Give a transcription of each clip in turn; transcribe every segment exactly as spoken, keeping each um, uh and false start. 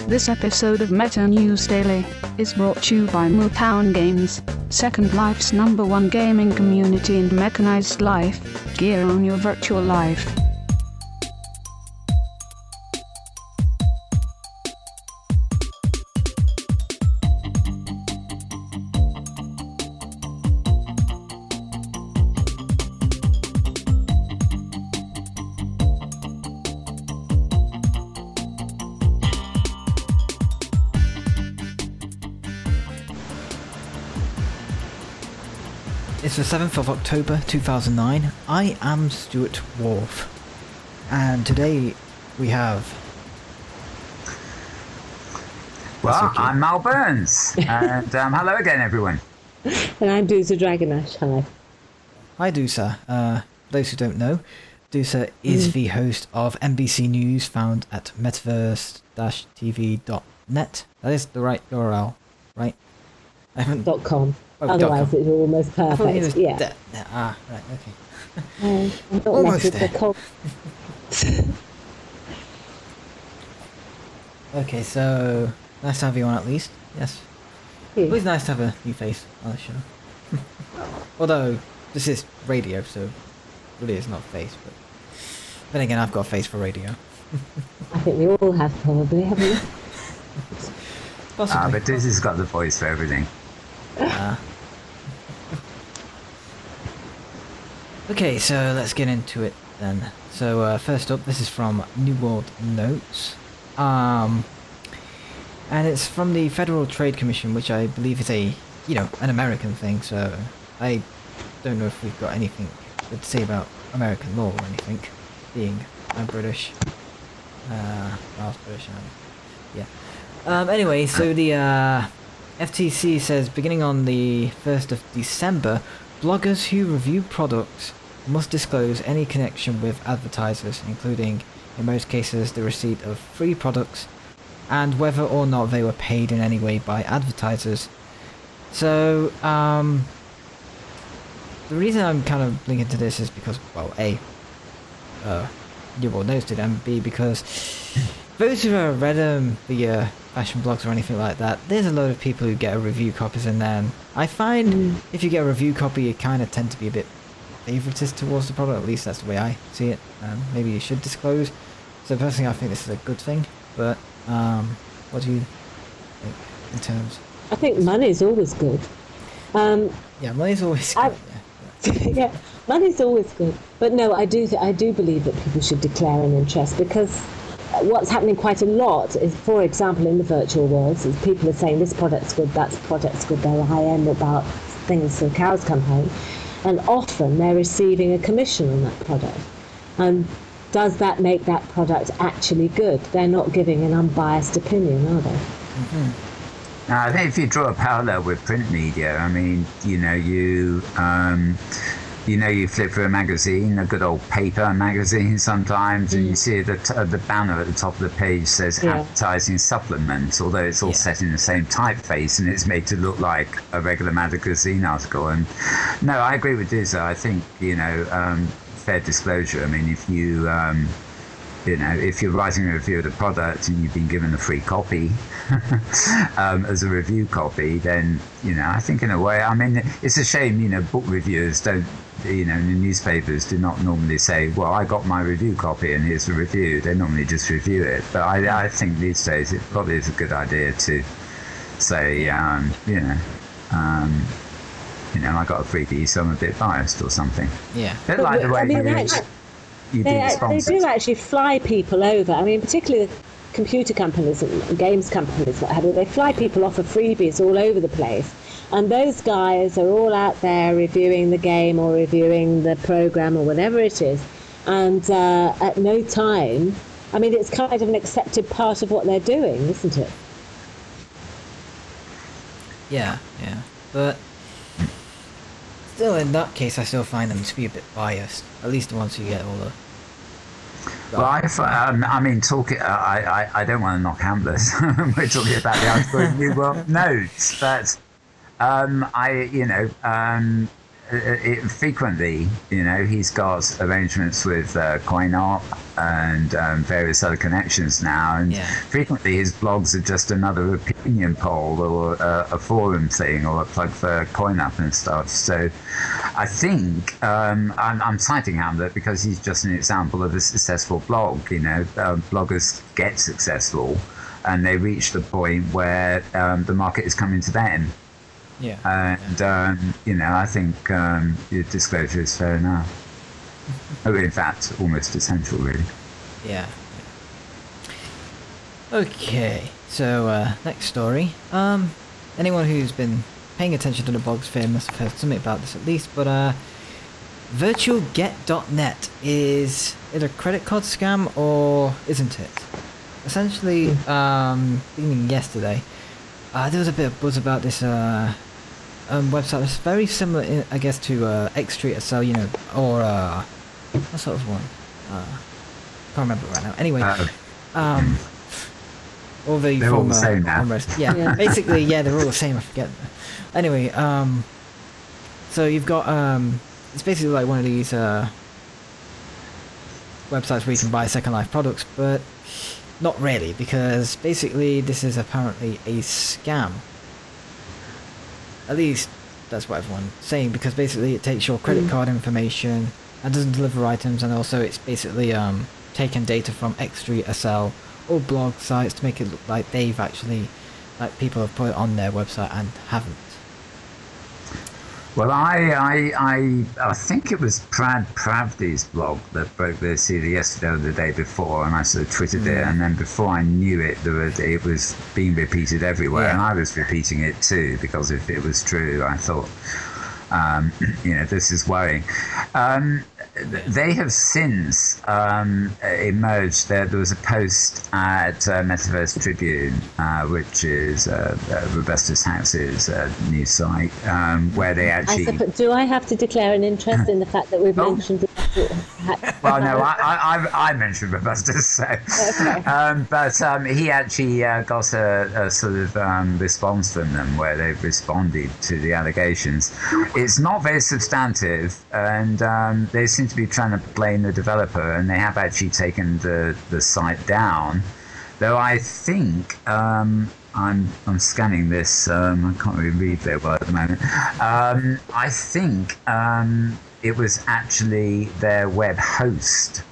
This episode of Meta News Daily is brought to you by Mootown Games, Second Life's number one gaming community and mechanized life, gear on your virtual life. It's the seventh of October two thousand nine. I am Stuart Wharf, and today we have... Well, okay. I'm Mal Burns, and um, hello again, everyone. And I'm Dusa Dragonash. Hi. Hi, Dusa. Uh, for those who don't know, Dusa is mm. the host of N B C News, found at metaverse dash t v dot net. That is the right U R L, right? I haven't... Dot com. Oh, Otherwise, it's almost perfect. Was yeah. De- ah, right, okay. Um, I'm not Almost there. The cold. Okay, so nice to have you on at least. Yes. Yeah. Always nice to have a new face on the show. Although this is radio, so really it's not a face. But then again, I've got a face for radio. I think we all have, probably, haven't we? Possibly. Ah, but this has got the voice for everything. Uh, okay, so let's get into it then. So uh, first up, this is from New World Notes, um, and it's from the Federal Trade Commission, which I believe is a, you know, an American thing. So I don't know if we've got anything to say about American law or anything, being I'm British. Uh, I was British, and yeah. Um, anyway, so the uh, F T C says beginning on the first of December, bloggers who review products must disclose any connection with advertisers, including, in most cases, the receipt of free products and whether or not they were paid in any way by advertisers. So, um, the reason I'm kind of linking to this is because, well, A, uh, you all noticed it, and B, because those who have read um, the uh, fashion blogs or anything like that, there's a load of people who get a review copies, and then I find mm. if you get a review copy, you kind of tend to be a bit favouriteist towards the product. At least that's the way I see it. Um, maybe you should disclose. So personally, I think this is a good thing. But um, what do you think in terms? I think money's always good. Um, yeah, money's always good. I, yeah, yeah, money's always good. But no, I do. Th- I do believe that people should declare an interest, because what's happening quite a lot is, for example, in the virtual worlds, is people are saying this product's good, that product's good, they're high end about things so cows come home, and often they're receiving a commission on that product. And does that make that product actually good? They're not giving an unbiased opinion, are they? Mm-hmm. Now, I think if you draw a parallel with print media, I mean, you know, you... Um, You know, you flip through a magazine, a good old paper magazine sometimes, mm. and you see the t- the banner at the top of the page says yeah. advertising supplement, although it's all yeah. set in the same typeface and it's made to look like a regular magazine article. And no, I agree with this. I think, you know, um, fair disclosure. I mean, if you... Um, You know, if you're writing a review of the product and you've been given a free copy um, as a review copy, then, you know, I think in a way, I mean, it's a shame, you know, book reviewers don't, you know, the newspapers do not normally say, well, I got my review copy and here's the review. They normally just review it. But I, I think these days it probably is a good idea to say, um, you know, um, you know, I got a freebie, so I'm a bit biased or something. Yeah. A bit like the way I mean, you... actually, You they, do they do actually fly people over. I mean, particularly the computer companies and games companies, what have you, they fly people off of freebies all over the place. And those guys are all out there reviewing the game or reviewing the program or whatever it is. And uh, at no time, I mean, it's kind of an accepted part of what they're doing, isn't it? Yeah, yeah. But still, in that case, I still find them to be a bit biased. At least the ones who get all the... Well, I, um, I mean, talking. Uh, I, I, I don't want to knock Hambless. We're talking about the article in New World Notes, but um, I, you know, um, it, frequently, you know, he's got arrangements with uh, CoinOp and um, various other connections now, and yeah. frequently his blogs are just another opinion poll or a, a forum thing or a plug for CoinUp and stuff. So I think um, I'm, I'm citing Hamlet because he's just an example of a successful blog. You know, um, bloggers get successful and they reach the point where um, the market is coming to them. Yeah. And, yeah. Um, you know, I think um, your disclosure is fair enough. Oh, in fact, almost essential, really. Yeah. yeah. Okay, so uh, next story. Um, anyone who's been paying attention to the blog sphere must have heard something about this at least, but uh, virtual get dot net is it a credit card scam or isn't it? Essentially, um, beginning yesterday, uh, there was a bit of buzz about this uh, um, website. It's very similar, in, I guess, to uh, X Street S L, you know, or uh, what sort of one? Uh, can't remember right now. Anyway, Uh, um, all the They're all former the same now. almost, yeah, Yeah. basically, yeah, they're all the same. I forget. Anyway, um, so you've got um, it's basically like one of these uh, websites where you can buy Second Life products, but not really, because basically this is apparently a scam. At least that's what everyone's saying, because basically it takes your credit card information and doesn't deliver items, and also it's basically um, taken data from X Street S L or blog sites to make it look like they've actually, like people have put it on their website and haven't. Well, I, I, I, I think it was Prad Pravdi's blog that broke this either yesterday or the day before, and I sort of twittered it, and then before I knew it, there was, it was being repeated everywhere, Yeah. and I was repeating it too, because if it was true, I thought, um, you know, this is worrying. Um, they have since um, emerged. There, there was a post at uh, Metaverse Tribune, uh, which is uh, uh, Robusta House's uh, news site, um, where they I actually. suppose, do I have to declare an interest in the fact that we've Oh. mentioned it? Well, no, I, I, I I mentioned Robusta, so. Okay. Um, but um, he actually uh, got a, a sort of um, response from them where they've responded to the allegations. It's not very substantive, and um, they seem to be trying to blame the developer, and they have actually taken the, the site down. Though I think um, I'm I'm scanning this. Um, I can't really read very well at the moment. Um, I think um, it was actually their web host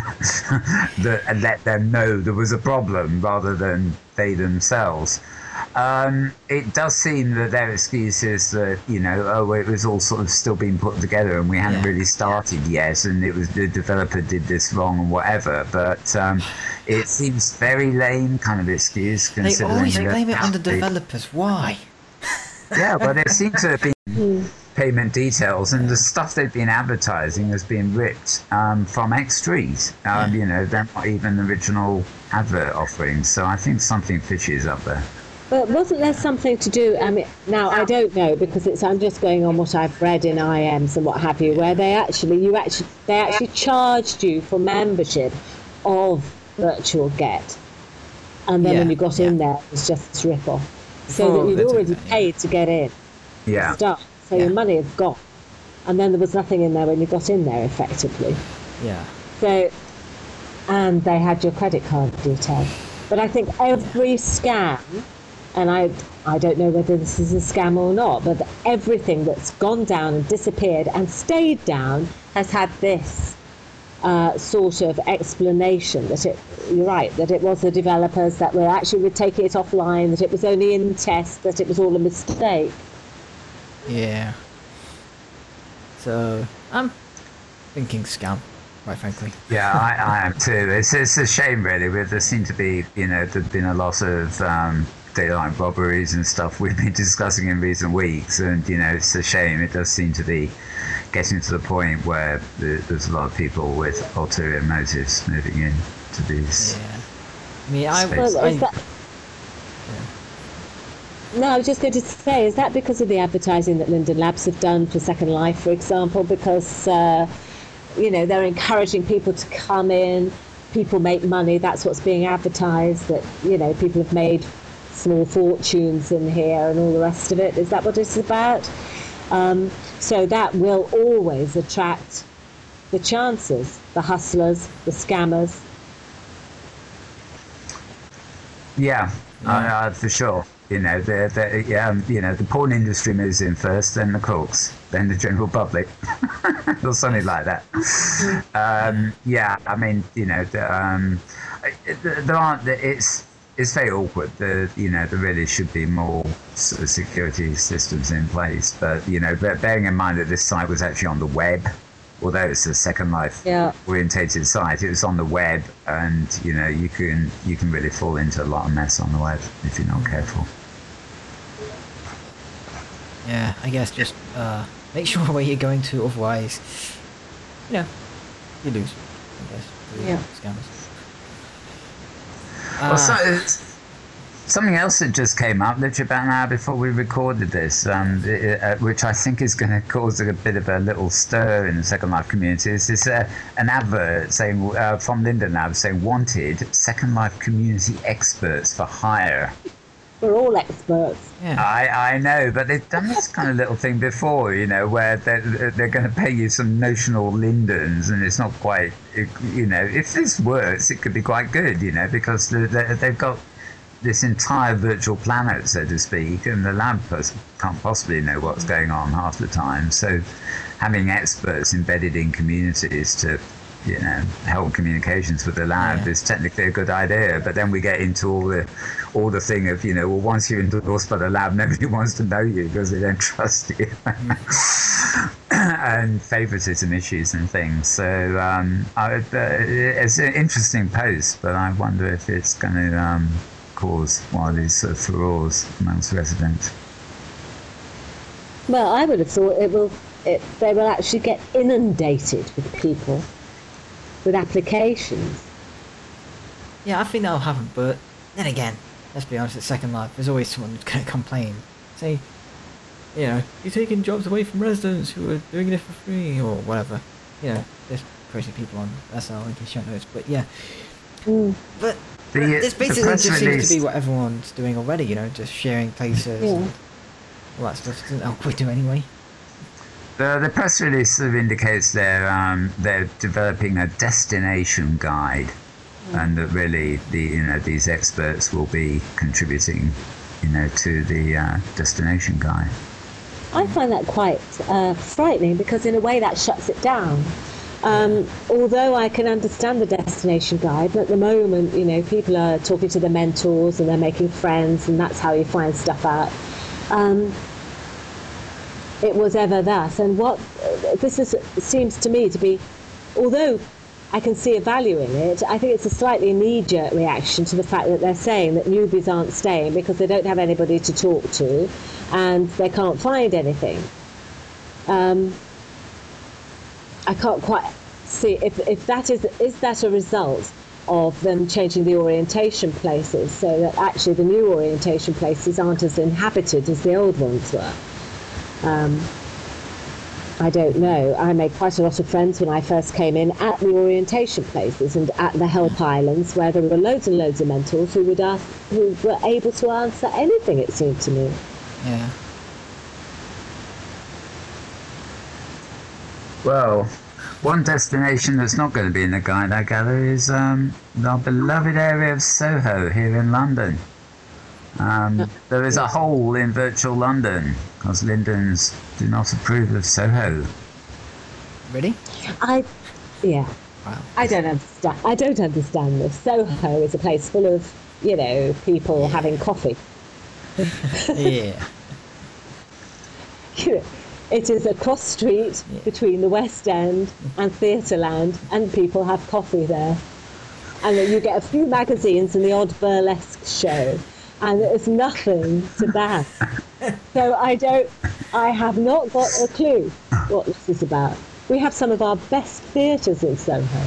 that let them know there was a problem rather than they themselves. Um, it does seem that their excuse is that, you know, oh, it was all sort of still being put together and we hadn't Yeah. really started yet, and it was the developer did this wrong and whatever. But um, it seems very lame kind of excuse. They Considering always that blame it on the they- developers. Why? Yeah, well, there seem to have been payment details, and the stuff they've been advertising has been ripped um, from X Street. Um, Yeah. You know, they're not even original advert offerings, so I think something fishy is up there. But wasn't there something to do? I mean, now I don't know because it's. I'm just going on what I've read in I Ms and what have you, where they actually, you actually, they actually charged you for membership of Virtual Get, and then Yeah, when you got yeah. in there, it was just this rip-off, so Before that you'd they took already it, yeah. paid to get in. Yeah. Stuff. So Yeah. your money had gone, and then there was nothing in there when you got in there, effectively. Yeah. So, and they had your credit card details. But I think every scam, and I I don't know whether this is a scam or not, but everything that's gone down and disappeared and stayed down has had this uh, sort of explanation that it, you're right, that it was the developers that were actually taking it offline, that it was only in test, that it was all a mistake. Yeah. So I'm thinking scam, quite frankly. Yeah, I, I am too. It's it's a shame, really. But there seem to be, you know, there's been a lot of um, daylight robberies and stuff we've been discussing in recent weeks, and you know, it's a shame. It does seem to be getting to the point where the, there's a lot of people with ulterior motives moving in to these. Yeah. I mean, I, Well, I, is that- No, I was just going to say, is that because of the advertising that Linden Labs have done for Second Life, for example? Because, uh, you know, they're encouraging people to come in, people make money, that's what's being advertised, that, you know, people have made small fortunes in here and all the rest of it. Is that what it's about? Um, so that will always attract the chancers, the hustlers, the scammers. Yeah, Yeah. uh, uh, for sure. You know, the, the, um, you know, the porn industry moves in first, then the crooks, then the general public, or something like that. Um, yeah, I mean, you know, the, um, there aren't. It's it's very awkward. The you know, there really should be more sort of security systems in place. But you know, bearing in mind that this site was actually on the web. Although it's a Second Life Yeah. orientated site, it was on the web, and you know you can you can really fall into a lot of mess on the web if you're not careful. Yeah, I guess just uh, make sure where you're going to, otherwise, you know, you lose. I guess. To Yeah. Scammers. Well, so, Uh, it's- something else that just came up literally about an hour before we recorded this, um, it, uh, which I think is going to cause a bit of a little stir in the Second Life community. Is this uh, an advert saying uh, from Linden Labs saying wanted Second Life community experts for hire. We're all experts. yeah. I, I know, but they've done this kind of little thing before, you know, where they're, they're going to pay you some notional lindens, and it's not quite, you know, if this works, it could be quite good, you know, because they- they- they've got this entire virtual planet, so to speak, and the lab person can't possibly know what's going on half the time. So having experts embedded in communities to, you know, help communications with the lab Yeah. is technically a good idea. But then we get into all the all the thing of, you know, well, once you're endorsed by the lab, nobody wants to know you because they don't trust you. And favoritism issues and things. So um, I, uh, it's an interesting post, but I wonder if it's going to um, cause one of these sort of furores amongst residents. Well, I would have thought it will. It, they will actually get inundated with people, with applications. Yeah, I think that'll happen, but then again, let's be honest, at Second Life, there's always someone who's going to complain. Say, you know, you're taking jobs away from residents who are doing it for free, or whatever. You know, there's crazy people on S L in case you don't notice, but yeah. Mm. But The, this the basically press just seems release- to be what everyone's doing already, you know, just sharing places Yeah. and all that stuff. Isn't that what we do anyway? The, the press release sort of indicates they're um, they're developing a destination guide, and that really the you know these experts will be contributing, you know, to the uh, destination guide. I find that quite uh, frightening because in a way that shuts it down. Um, although I can understand the destination guide, but at the moment, you know, people are talking to their mentors and they're making friends, and that's how you find stuff out. Um, it was ever thus, and what uh, this is, seems to me to be, although I can see a value in it, I think it's a slightly knee-jerk reaction to the fact that they're saying that newbies aren't staying because they don't have anybody to talk to and they can't find anything. Um, I can't quite see if, if that is is that a result of them changing the orientation places so that actually the new orientation places aren't as inhabited as the old ones were. Um, I don't know. I made quite a lot of friends when I first came in at the orientation places and at the help islands where there were loads and loads of mentors who would ask, who were able to answer anything, it seemed to me. Yeah. Well, one destination that's not going to be in the guide, I gather, is um, our beloved area of Soho here in London. Um, there is a hole in virtual London because Lindens do not approve of Soho. Really? I, yeah. Wow. I don't understand. I don't understand this. Soho is a place full of, you know, people having coffee. Yeah. You know, it is a cross street Yeah. between the West End and Theatreland, and people have coffee there. And then you get a few magazines and the odd burlesque show, and there's nothing to that. So I don't. I have not got a clue what this is about. We have some of our best theatres in Soho.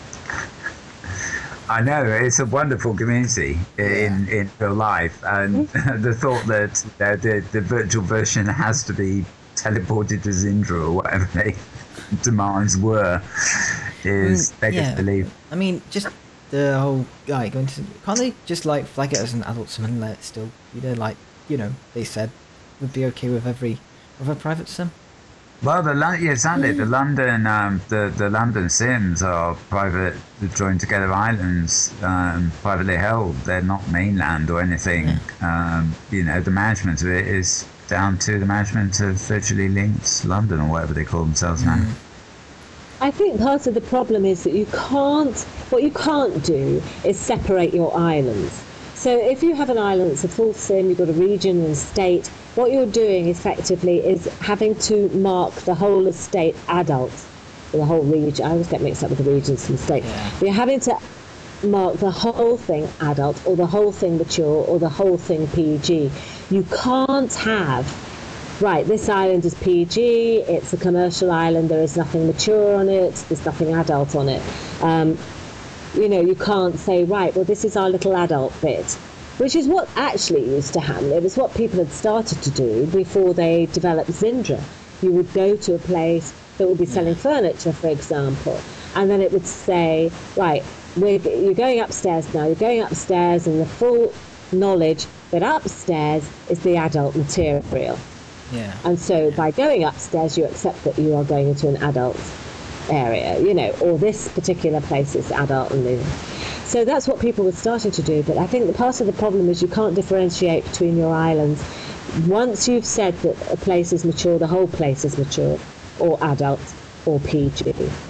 I know, it's a wonderful community in, in real life, and the thought that uh, the, the virtual version has to be teleported to Zindra or whatever the demands were is Mm, beggars yeah. belief. I mean, just the whole guy going to. Can't they just like flag it as an adult sim and let it still be there? Like, you know, they said would be okay with every of a private sim? Well, the Lon- yeah, exactly. The London, um, the the London Sims are private, joined together islands, um, privately held. They're not mainland or anything. Yeah. Um, you know, the management of it is down to the management of Virtually Linked London or whatever they call themselves Mm. now. I think part of the problem is that you can't, what you can't do is separate your islands. So if you have an island that's a full sim, you've got a region and a state, what you're doing effectively is having to mark the whole estate adult, or the whole region. I always get mixed up with the regions and the state. Yeah. You're having to mark the whole thing adult, or the whole thing mature, or the whole thing P G. You can't have, right, this island is P G, it's a commercial island, there is nothing mature on it, there's nothing adult on it. Um, you know, you can't say, right, well, this is our little adult bit, which is what actually used to happen. It was what people had started to do before they developed Zindra. You would go to a place that would be selling furniture, for example, and then it would say, right, we're, you're going upstairs now, you're going upstairs, and the full knowledge that upstairs is the adult material. Yeah. And so by going upstairs, you accept that you are going into an adult area, you know, or this particular place is adult and new. So that's what people were starting to do. But I think the part of the problem is you can't differentiate between your islands. Once you've said that a place is mature, the whole place is mature, or adult, or P G.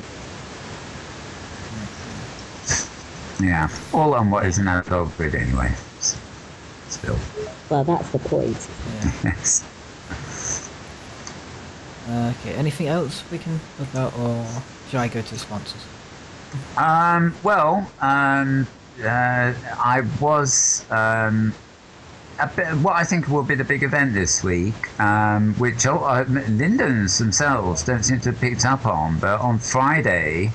Yeah, all on what is an adult grid anyway. s- Still, Well, that's the point. Yeah. yes. Uh, okay. Anything else we can talk about, or should I go to the sponsors? Um, well, um, uh, I was um, a bit, what I think will be the big event this week, um, which oh, uh, Lindens themselves don't seem to have picked up on, but on Friday,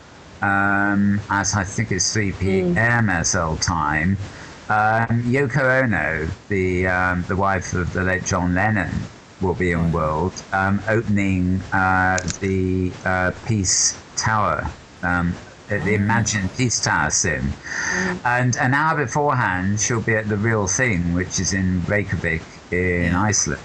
um, as I think it's three p.m. S L time, um, Yoko Ono, the um, the wife of the late John Lennon, will be in World, um, opening uh, the uh, Peace Tower, um, the Imagined Peace Tower sim. And an hour beforehand, she'll be at the Real Thing, which is in Reykjavik in Iceland.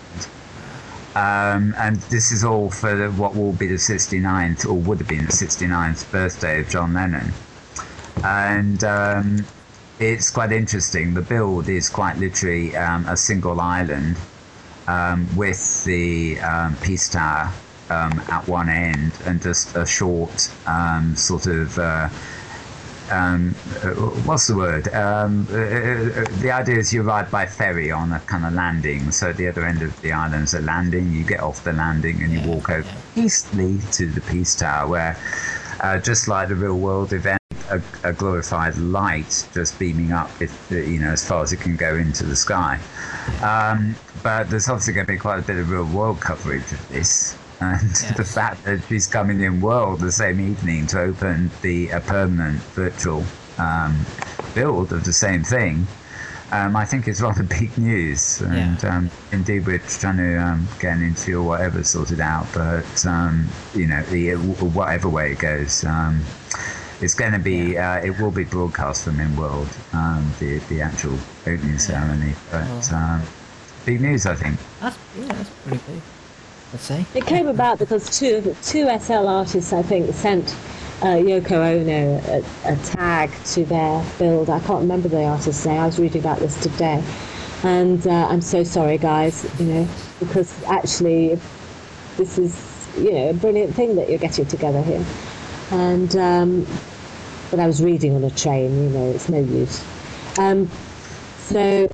Um, and this is all for the, what will be the sixty-ninth, or would have been the sixty-ninth birthday of John Lennon. And um, it's quite interesting. The build is quite literally um, a single island, Um, with the um, Peace Tower um, at one end and just a short um, sort of uh, um, uh, what's the word? Um, uh, uh, the idea is you arrive by ferry on a kind of landing. So at the other end of the island's a landing. You get off the landing and you Yeah, walk over yeah. eastly to the Peace Tower, where uh, just like the real world event, a, a glorified light just beaming up, if, you know, as far as it can go into the sky. Um, but there's obviously going to be quite a bit of real world coverage of this, and Yes. the fact that she's coming in World the same evening to open the a permanent virtual um, build of the same thing, um, I think is rather big news. And Yeah. um, indeed, we're trying to um, get an interview or whatever sorted out. But um, you know, the, whatever way it goes. Um, It's going to be, uh, it will be broadcast from In World, um, the the actual opening ceremony. But um, big news, I think. That's yeah, that's pretty big. Let's say. It came about because two two S L artists, I think, sent uh, Yoko Ono a, a tag to their build. I can't remember the artist's name. I was reading about this today, and uh, I'm so sorry, guys. You know, because actually, this is you know a brilliant thing that you're getting together here. And um, but I was reading on a train. You know, it's no use. Um, so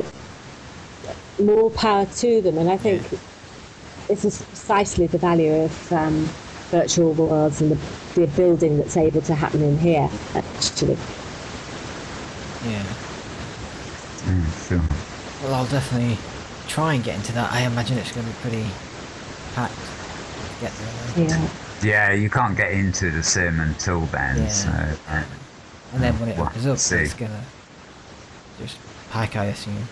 more power to them, and I think. This is precisely the value of um, virtual worlds and the, the building that's able to happen in here, actually. Yeah. Mm, sure. Well, I'll definitely try and get into that. I imagine it's going to be pretty packed to get there. Yeah. Yeah, you can't get into the sim until then. Yeah. So, uh, And then when it Well, opens up, see. it's going to just pack, I assume.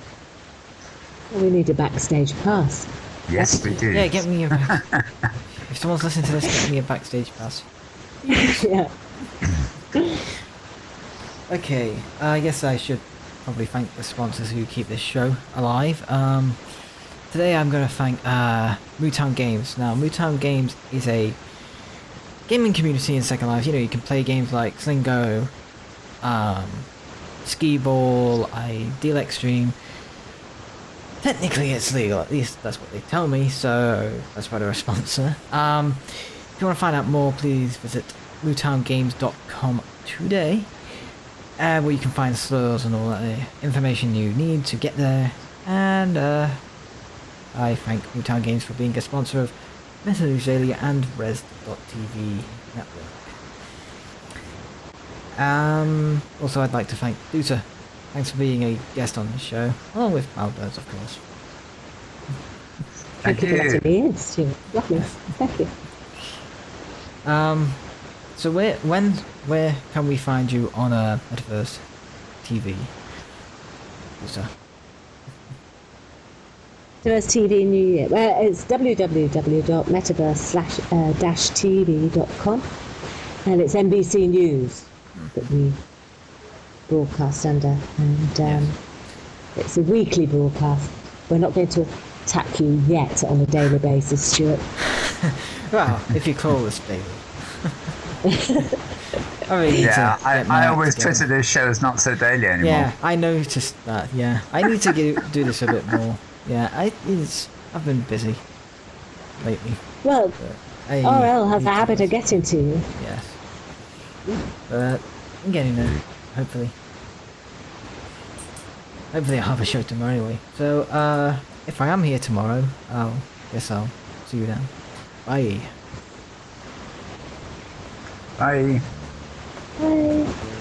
Well, we need a backstage pass. yes, we do. Yeah, get me a. If someone's listening to this, get me a backstage pass. Yeah. Okay, I guess I should probably thank the sponsors who keep this show alive. Um, today I'm going to thank uh, Mootown Games. Now, Mootown Games is a gaming community in Second Life. You know, you can play games like Slingo, um, Skee Ball, Ideal Extreme. Technically it's legal, at least that's what they tell me, so that's why they're a sponsor. Um, if you want to find out more, please visit mootown games dot com today, uh, where you can find stores and all that information you need to get there. And uh, I thank Mootown Games for being a sponsor of Meta News Daily and Res dot T V network. Um, also, I'd like to thank Duta. Thanks for being a guest on the show, along with Malbirds, of course. Thank, Thank you for letting me in, Stuart. Lovely. Thank you. Um, so where, when, where can we find you on uh, Metaverse T V? Duta. Metaverse T V New Year. Well, it's w w w dot metaverse slash dash t v dot com, and it's N B C News that we broadcast under, and um, yes. It's a weekly broadcast. We're not going to attack you yet on a daily basis, Stuart. Well, if you call us daily. I really yeah, I, I always Twitter this show is not so daily anymore. Yeah, I noticed that. Yeah, I need to get, do this a bit more. Yeah, I it's I've been busy lately. Well, I, R L has a habit of getting to you. Yes, but I'm getting there. Hopefully. Hopefully I'll have a show tomorrow anyway. So, uh, if I am here tomorrow, I'll guess I'll see you then. Bye. Bye. Bye.